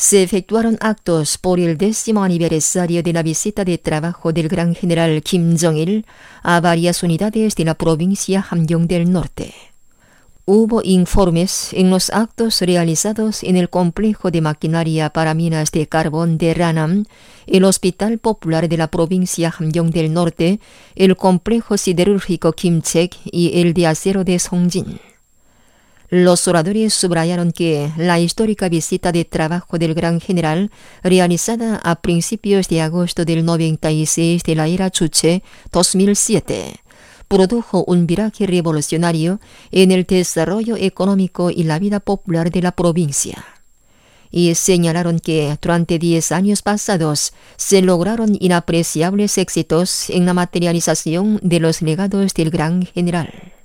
se efectuaron actos por el 10º aniversario de la visita de trabajo del gran general Kim Jong-il a varias unidades de la provincia Hamgyong del Norte. Hubo informes en los actos realizados en el complejo de maquinaria para minas de carbón de Ranam, el Hospital Popular de la provincia Hamgyong del Norte, el complejo siderúrgico Kimchek y el de acero de Songjin. Los oradores subrayaron que la histórica visita de trabajo del gran general, realizada a principios de agosto del 96 de la era Chuche 2007, produjo un viraje revolucionario en el desarrollo económico y la vida popular de la provincia. Y señalaron que durante 10 años pasados se lograron inapreciables éxitos en la materialización de los legados del gran general.